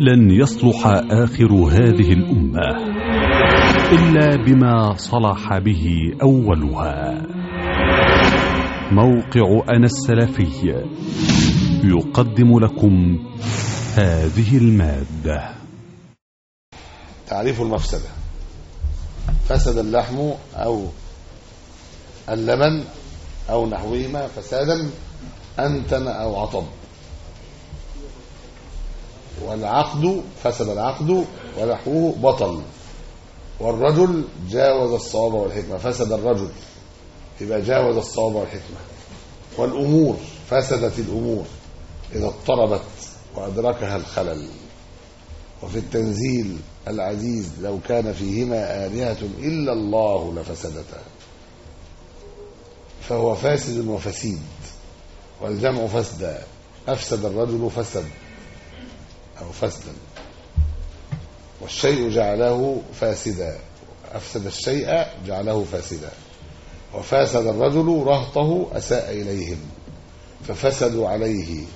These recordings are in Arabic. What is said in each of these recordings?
لن يصلح آخر هذه الأمة إلا بما صلح به أولها. موقع أنا السلفي يقدم لكم هذه المادة. تعريف المفسدة: فسد اللحم أو اللبن أو نحوهما فسادا أنتن أو عطب. والعقد فسد العقد ونحوه بطل. والرجل جاوز الصواب والحكمة، فسد الرجل يبقى جاوز الصواب والحكمة. والأمور فسدت الأمور إذا اضطربت وأدركها الخلل. وفي التنزيل العزيز: لو كان فيهما آلهة إلا الله لفسدتا. فهو فاسد وفسيد، والجمع فسدا. أفسد الرجل فسد أو فسدا، والشيء جعله فاسدا. أفسد الشيء جعله فاسدا. وفاسد الرجل رهطه أساء إليهم ففسدوا عليه.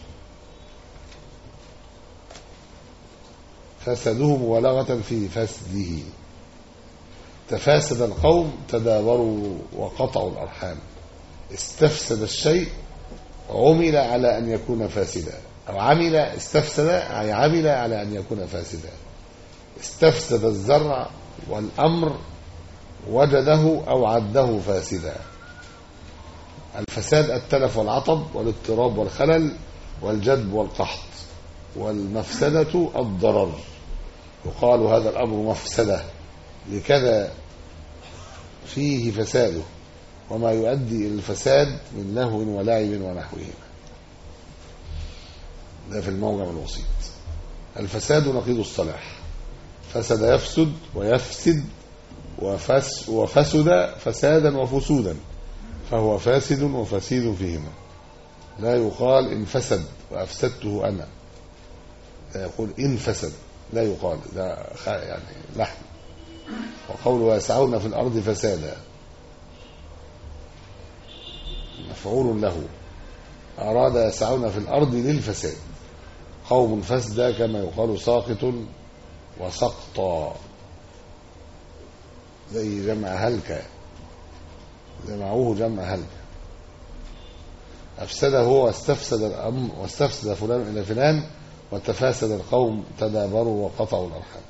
فسدوه مبالغة في فسده. تفاسد القوم تدابروا وقطعوا الأرحام. استفسد الشيء عمل على أن يكون فاسدا، أو عمل استفسد أي عمل على أن يكون فاسدا. استفسد الزرع والأمر وجده أو عده فاسدا. الفساد التلف والعطب والاضطراب والخلل والجدب والقحط. والمفسدة الضرر. يقال هذا الأمر مفسدة لكذا فيه فساده، وما يؤدي إلى الفساد من لهو ولعب ونحوهما. ده في الموجم الوسيط. الفساد نقيض الصلاح. فسد يفسد ويفسد وفسد فسادا وفسودا، فهو فاسد وفسيد فيهما. لا يقال إن فسد وأفسدته أنا، لا يقول إن فسد، لا يقال، ده يعني لحن. وقوله يسعون في الأرض فسادا مفعول له، أراد يسعون في الأرض للفساد. قوم فسدا كما يقال ساقط وسقطا، زي جمع هلكة، جمعوه جمع هلكة. أفسده هو واستفسد الأمر، واستفسد فلان إلى فلان، وتفاسد القوم تدابروا وقطعوا الأرحام.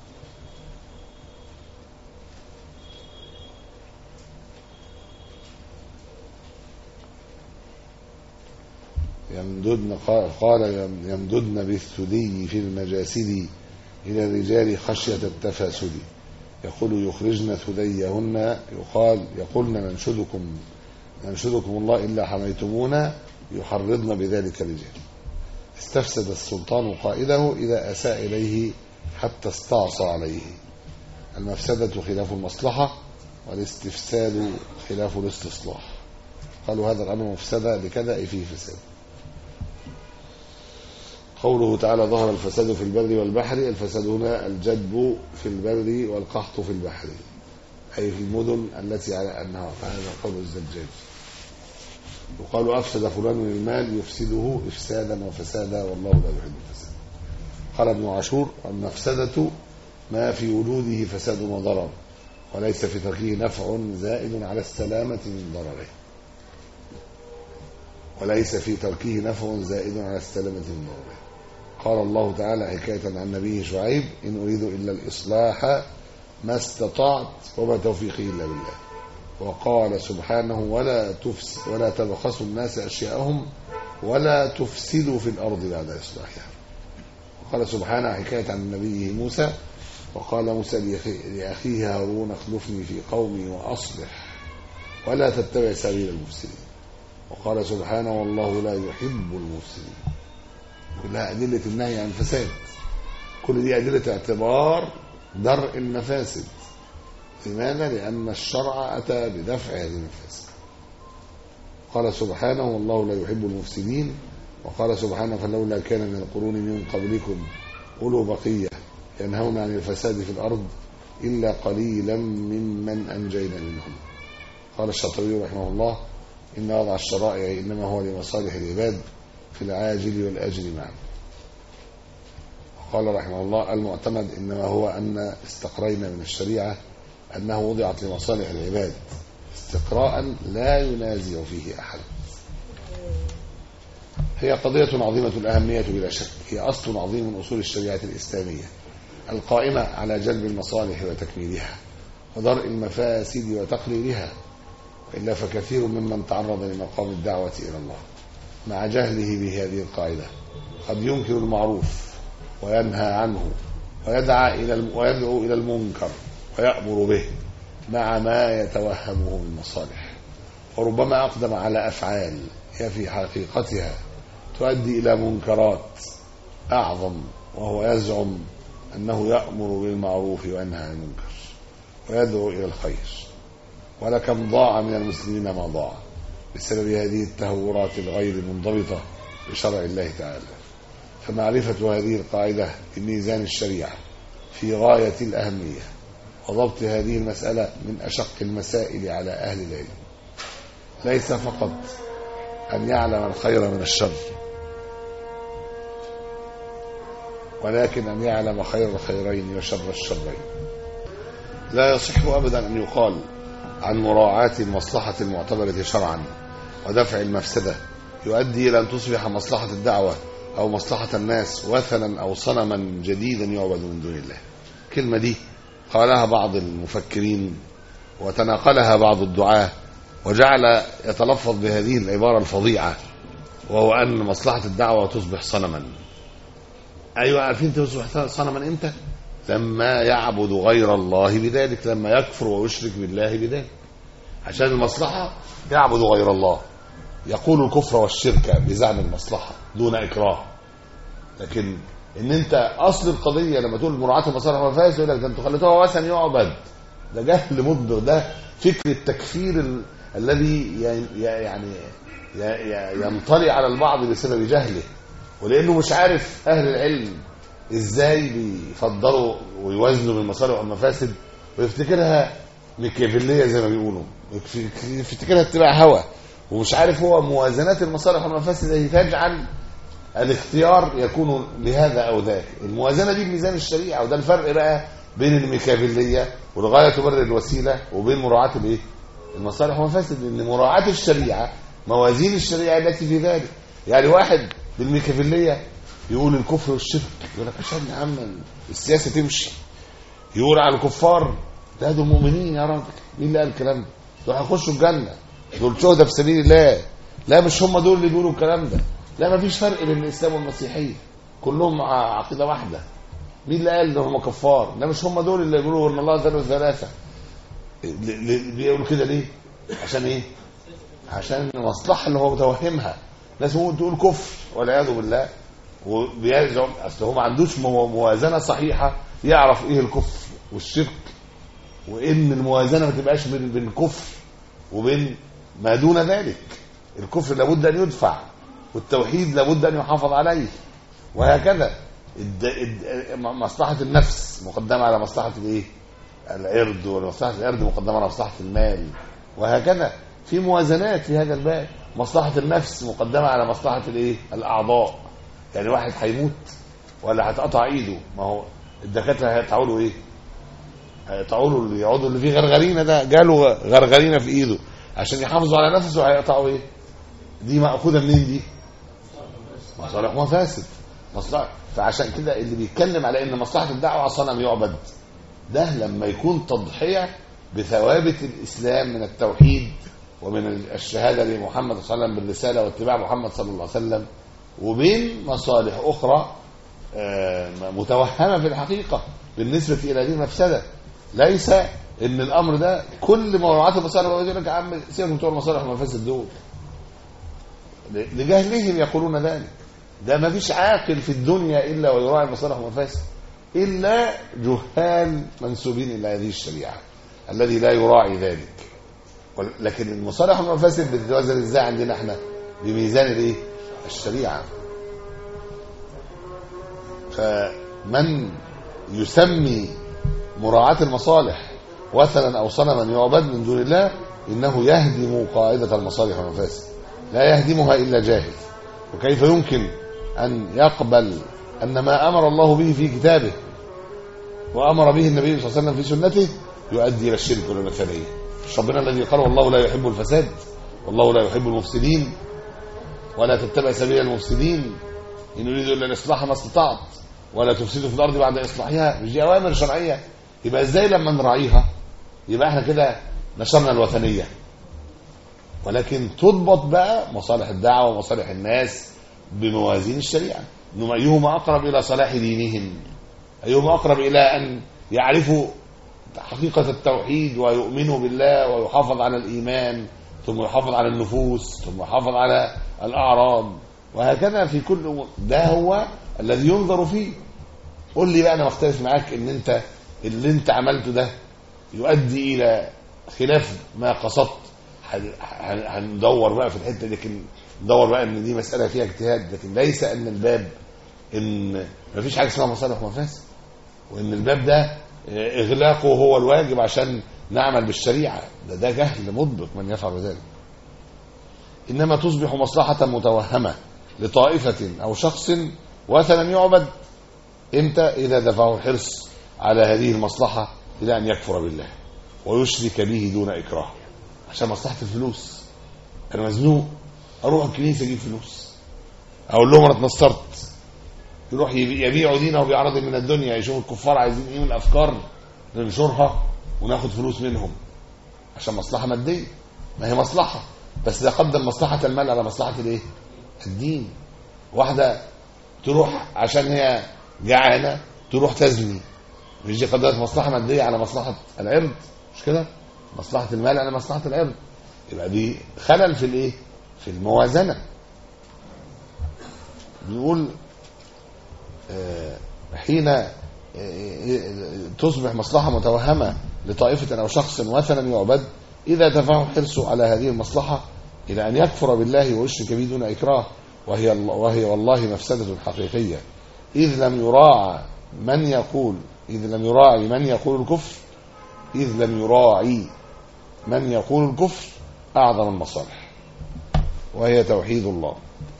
قال يمددن بالثدي في المجاسد إلى الرجال خشية التفاسد. يقول يخرجن ثديهن، يقال يقولن ننشدكم الله إلا حميتمونا، يحرضن بذلك الرجال. استفسد السلطان قائده إذا أساء إليه حتى استعصى عليه. المفسدة خلاف المصلحة، والاستفساد خلاف الاستصلاح. قالوا هذا الأمر مفسدة لكذا أي فيه فساد. قوله تعالى ظهر الفساد في البر والبحر. الفساد هنا الجدب في البر والقحط في البحر، أي في المدن التي على أنها، هذا قول الزجاج. يقال أفسد فلان المال يفسده إفسادا وفسادا، والله لا يحب الفساد. قال ابن عاشور: المفسدة ما في وجوده فساد وضرر، وليس في تركه نفع زائد على السلامة من ضرره. وليس في تركه نفع زائد على السلامة من ضرره. قال الله تعالى حكاية عن نبيه شعيب: إن أريد إلا الإصلاح ما استطعت وما توفيقي إلا بالله. وقال سبحانه: ولا تبخسوا الناس أشياءهم ولا تفسدوا في الأرض بعد إصلاحها. وقال سبحانه حكاية عن نبيه موسى: وقال موسى لأخيه هارون: اخلفني في قومي وأصلح ولا تتبع سبيل المفسدين. وقال سبحانه: والله لا يحب المفسدين. كلها أدلة النهي عن الفساد، كل دي أدلة اعتبار درء المفاسد. لماذا؟ لأن الشرع أتى بدفع هذه المفاسد. قال سبحانه: والله لا يحب المفسدين. وقال سبحانه: فلولا كان من القرون من قبلكم أولو بقية ينهون عن الفساد في الأرض إلا قليلا ممن أنجينا منهم. قال الشاطبي رحمه الله: إن وضع الشرائع إنما هو لمصالح العباد في العاجل والآجل معا. قال رحمه الله: المعتمد إنما هو أن استقرينا من الشريعة أنه وضعت لمصالح العباد استقراء لا ينازع فيه أحد. هي قضية عظيمة الأهمية بلا شك، هي أصل عظيم من أصول الشريعة الإسلامية القائمة على جلب المصالح وتكميلها ودرء المفاسد وتقليلها، وإلا فكثير ممن تعرض لمقام الدعوة إلى الله مع جهله بهذه القاعدة قد ينكر المعروف وينهى عنه ويدعو إلى المنكر ويأمر به مع ما يتوهمه من مصالح، وربما أقدم على أفعال هي في حقيقتها تؤدي إلى منكرات أعظم، وهو يزعم أنه يأمر بالمعروف وينهى عن المنكر ويدعو إلى الخير. ولكم ضاع من المسلمين ما ضاع بسبب هذه التهورات الغير منضبطة بشرع الله تعالى. فمعرفة هذه القاعدة بميزان الشريعة في غاية الأهمية، وضبط هذه المسألة من أشق المسائل على أهل العلم، ليس فقط أن يعلم الخير من الشر، ولكن أن يعلم خير الخيرين وشر الشرين. لا يصح أبدا أن يقال عن مراعاة المصلحة المعتبرة شرعا ودفع المفسدة يؤدي إلى أن تصبح مصلحة الدعوة أو مصلحة الناس وثنا أو صنما جديدا يعبد من دون الله. كلمة دي قالها بعض المفكرين وتناقلها بعض الدعاة وجعل يتلفظ بهذه العبارة الفظيعة، وهو أن مصلحة الدعوة تصبح صنما. أيوة، عارفين تصبح صنما إمتى؟ لما يعبد غير الله بذلك، لما يكفر ويشرك بالله بذلك. عشان المصلحة يعبد غير الله، يقول الكفر والشرك بزعم المصلحة دون إكراه. لكن إن أنت أصل القضية لما تقول مراعاة المصالح والمفاسد يقول لك ده أنتوا خليتوها وثن يعبد، ده جهل مطبق، ده فكر التكفير الذي يعني ينطلي على البعض بسبب جهله، ولأنه مش عارف أهل العلم إزاي بيفضلوا ويوازنوا بين المصالح والمفاسد، ويفتكرها ميكافيلية زي ما بيقولوا، يفتكرها اتباع هوى، ومش عارف هو موازنات المصالح والمفاسد التي تجعل الاختيار يكون لهذا أو ذاك. الموازنة دي بميزان الشريعة، وده الفرق بقى بين الميكافيلية والغاية تبرر الوسيلة وبين مراعاة المصالح والمفاسد. لأن مراعاة الشريعة موازين الشريعة التي في ذلك. يعني واحد بالميكافيلية يقول الكفر والشرك، يقول لك عشان يا عم السياسة تمشي، يقول على الكفار ده دول مؤمنين يا راجل، مين اللي قال الكلام ده؟ دول هيخشوا الجنة، دول شهداء في سبيل الله. لا مش هم دول اللي بيقولوا الكلام ده، لا ما فيش فرق بين الإسلام والمسيحية، كلهم عقيدة واحدة. مين اللي قال هم كفار؟ لا مش هم دول اللي يقولوا ان الله ثالث ثلاثة. بيقولوا كده ليه؟ عشان ايه؟ عشان المصلحة اللي هو متوهمها. ناس ممكن تقول كفر والعياذ بالله، وبيزعم اصل هو ما عندوش موازنة صحيحة يعرف ايه الكفر والشرك، وان الموازنة ما تبقاش بين الكفر وبين ما دون ذلك. الكفر لابد ان يدفع، والتوحيد لابد ان يحافظ عليه، وهكذا. مصلحة النفس مقدمة على مصلحة الايه؟ العرض، ومصلحة العرض مقدمة على مصلحة المال، وهكذا. في موازنات في هذا الباب. مصلحة النفس مقدمة على مصلحة الايه؟ الأعضاء. يعني واحد هيموت ولا هتقطع ايده، ما هو الدكاترة هيقطعوا له ايه؟ هيقطعوا له اللي يقعدوا اللي فيه غرغرينة، ده جاله غرغرينة في ايده عشان يحافظوا على نفسه، هيقطعوا ايه؟ دي مأخوذة منين دي؟ مصالح ومفاسد. مصلحة. فعشان كده اللي بيتكلم على ان مصلحة الدعوة صنم يعبد، ده لما يكون تضحية بثوابت الإسلام من التوحيد ومن الشهادة لمحمد صلى الله عليه وسلم بالرسالة واتباع محمد صلى الله عليه وسلم، وبين مصالح أخرى متوهمة في الحقيقة بالنسبة إلى هذه المفسدة. ليس ان الأمر ده كل مراعاة المصالح يقول لك يا عم سيبك بتوع المصالح والمفاسد دول، لجهلهم يقولون ذلك. ده ما فيش عاقل في الدنيا إلا ويراعي المصالح والمفاسد، إلا جهال منسوبين إلى هذه الشريعة الذي لا يراعي ذلك. لكن المصالح والمفاسد بتتوازن ازاي عندنا احنا؟ بميزان الايه؟ الشريعة. فمن يسمي مراعاة المصالح وثنا أو صنما يعبد من دون الله إنه يهدم قاعدة المصالح والمفاسد، لا يهدمها إلا جاهل. وكيف يمكن أن يقبل أن ما أمر الله به في كتابه وأمر به النبي صلى الله عليه وسلم في سنته يؤدي إلى الشرك والمثالية. مش ربنا الذي قال والله لا يحب الفساد والله لا يحب المفسدين ولا تتبع سبيل المفسدين إن يريدوا إلا الإصلاح ما استطعت ولا تفسدوا في الأرض بعد إصلاحها؟ مش دي أوامر شرعية؟ يبقى إزاي لما نراعيها يبقى احنا كده نشرنا الوثنية؟ ولكن تضبط بقى مصالح الدعوة ومصالح الناس بموازين الشريعة، إنهم أيهما أقرب إلى صلاح دينهم، أيهما أقرب إلى أن يعرفوا حقيقة التوحيد ويؤمنوا بالله ويحافظ على الإيمان ثم يحافظ على النفوس ثم يحافظ على الأعراض، وهكذا في كل أمور. ده هو الذي ينظر فيه. قل لي بقى أنا مختلف معاك إن أنت اللي أنت عملته ده يؤدي إلى خلاف ما قصدت، هندور بقى في الحتة دي، لكن ندور بقى إن دي مسألة فيها اجتهاد، لكن ليس أن الباب إن مفيش حاجة اسمها مصالح ومفاسد، وإن الباب ده إغلاقه هو الواجب عشان نعمل بالشريعة. ده جهل مطبق من يفعل ذلك. إنما تصبح مصلحة متوهمة لطائفة أو شخص وثنا يعبد إمتى؟ إذا دفعه الحرص على هذه المصلحة إلى أن يكفر بالله ويشرك به دون إكراه، عشان مصلحة الفلوس. أنا مزنوق أروح الكنيسة أجيب فلوس، أقول لهم أنا اتنصرت، يروح يبيعوا دينه بعرض من الدنيا، يشوف الكفار عايزين ايه من الافكار ننشرها وناخد فلوس منهم عشان مصلحه ماديه. ما هي مصلحه، بس ده قدم مصلحه المال على مصلحه الايه؟ الدين. واحده تروح عشان هي جعانه تروح تزني، مش دي قدمت مصلحه ماديه على مصلحه العرض؟ مش كده؟ مصلحه المال على مصلحه العرض، يبقى دي خلل في الايه؟ في الموازنه. بنقول حين تصبح مصلحة متوهمة لطائفة أو شخص وثنا يعبد إذا دفعه حرصه على هذه المصلحة إلى أن يكفر بالله ويشرك به دون إكراه، وهي والله مفسدة حقيقية، إذ لم يراعي من يقول الكفر أعظم المصالح وهي توحيد الله.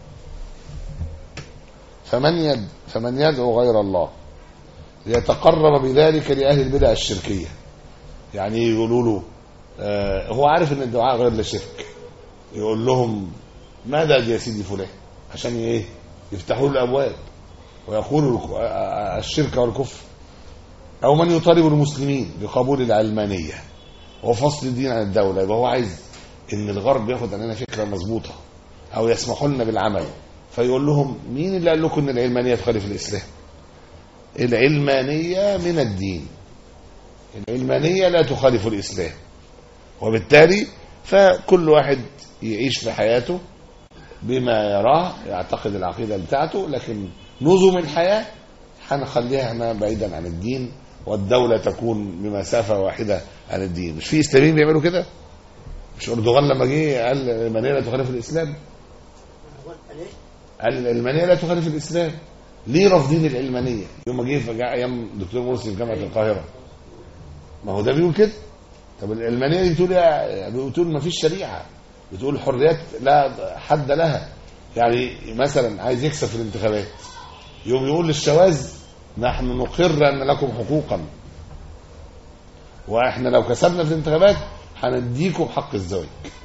فمن يدعو غير الله ليتقرب بذلك لأهل البدع الشركية، يعني يقولوا له هو عارف ان الدعاء غير للشرك، يقول لهم ماذا يا سيدي فلان، عشان ايه؟ يفتحوا له الابواب ويقولوا الشرك والكفر. او من يطالب المسلمين بقبول العلمانية وفصل الدين عن الدولة، يبقى هو عايز ان الغرب ياخد عننا فكرة مظبوطة او يسمحوا لنا بالعمل، فيقول لهم مين اللي قال لكم ان العلمانية تخالف الاسلام؟ العلمانية من الدين، العلمانية لا تخالف الاسلام، وبالتالي فكل واحد يعيش في حياته بما يراه، يعتقد العقيدة بتاعته، لكن نظم الحياة هنخليها احنا بعيدا عن الدين، والدولة تكون بمسافة واحدة عن الدين. مش في اسلاميين بيعملوا كده؟ مش اردوغان لما جه قال العلمانية لا تخالف الاسلام؟ قال العلمانية لا تخالف الاسلام. ليه رافضين العلمانية؟ يوم جه ايام دكتور مرسي في جامعة القاهرة، ما هو ده بيقول كده. طب العلمانية دي بتقول ايه؟ بتقول ما فيش شريعة، بتقول الحريات لا حد لها. يعني مثلا عايز يكسب في الانتخابات، يوم يقول للشواذ نحن نقر ان لكم حقوقا، واحنا لو كسبنا في الانتخابات هنديكم حق الزواج.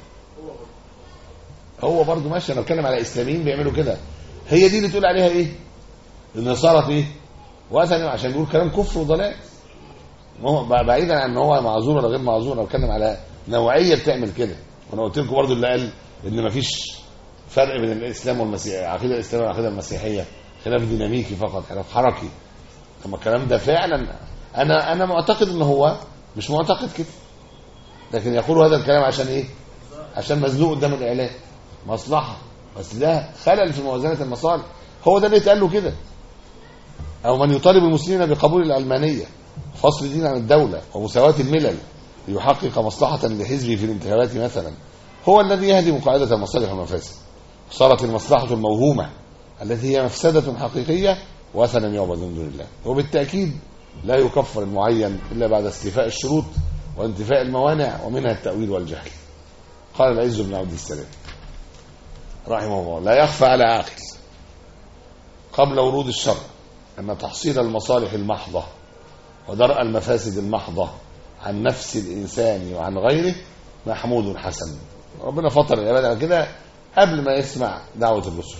هو برضو ماشي. انا بتكلم على اسلاميين بيعملوا كده. هي دي اللي تقول عليها ايه؟ ان صارت ايه؟ وثني، عشان بيقول كلام كفر وضلال. بعيدا عن ان هو معذور ولا غير معذور، انا بتكلم على نوعيه بتعمل كده. وانا قلت لكم برضو اللي قال ان مفيش فرق بين الاسلام والمسيحيه، عقيده الاسلام والعقيده المسيحيه خلاف ديناميكي فقط، خلاف حركي. لما الكلام ده فعلا انا معتقد ان هو مش معتقد كده، لكن يقول هذا الكلام عشان ايه؟ عشان مزنوق قدام الاعلام، مصلحه، بس ده خلل في موازنه المصالح. هو ده اللي اتقال له كده. او من يطالب المسلمين بقبول العلمانيه، فصل الدين عن الدوله ومساواه الملل ليحقق مصلحه لحزبه في الانتخابات مثلا، هو الذي يهدم قاعده المصالح والمفاسد. صارت المصلحه الموهومه التي هي مفسده حقيقيه وثنا يعبد من دون الله. وبالتاكيد لا يكفر المعين الا بعد استيفاء الشروط وانتفاء الموانع، ومنها التاويل والجهل. قال العز بن عبد السلام رحمه الله: لا يخفى على عاقل قبل ورود الشر أن تحصيل المصالح المحضة ودرء المفاسد المحضة عن نفس الإنسان وعن غيره محمود حسن. ربنا فطر العباد على كده قبل ما يسمع دعوة الرسل.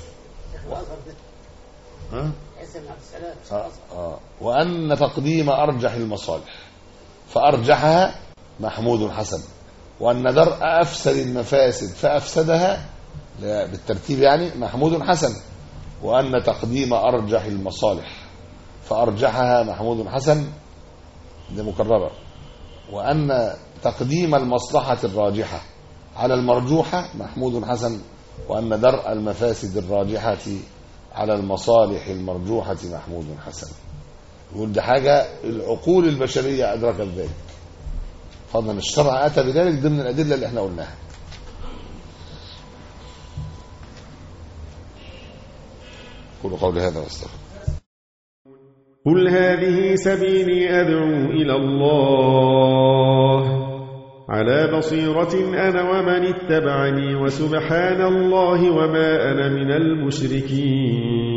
وأن تقديم أرجح المصالح فأرجحها محمود حسن، وأن درء أفسد المفاسد فأفسدها بالترتيب يعني محمود حسن، وأن تقديم أرجح المصالح فأرجحها محمود حسن دي مكررة، وأن تقديم المصلحة الراجحة على المرجوحة محمود حسن، وأن درء المفاسد الراجحة على المصالح المرجوحة محمود حسن. يقول دي حاجة العقول البشرية أدركت ذلك، فضلا الشرع أتى بذلك ضمن الأدلة اللي احنا قلناها. قولوا قولي هذا واستغفر. قل هذه سبيلي أدعو إلى الله على بصيرة أنا ومن اتبعني وسبحان الله وما أنا من المشركين.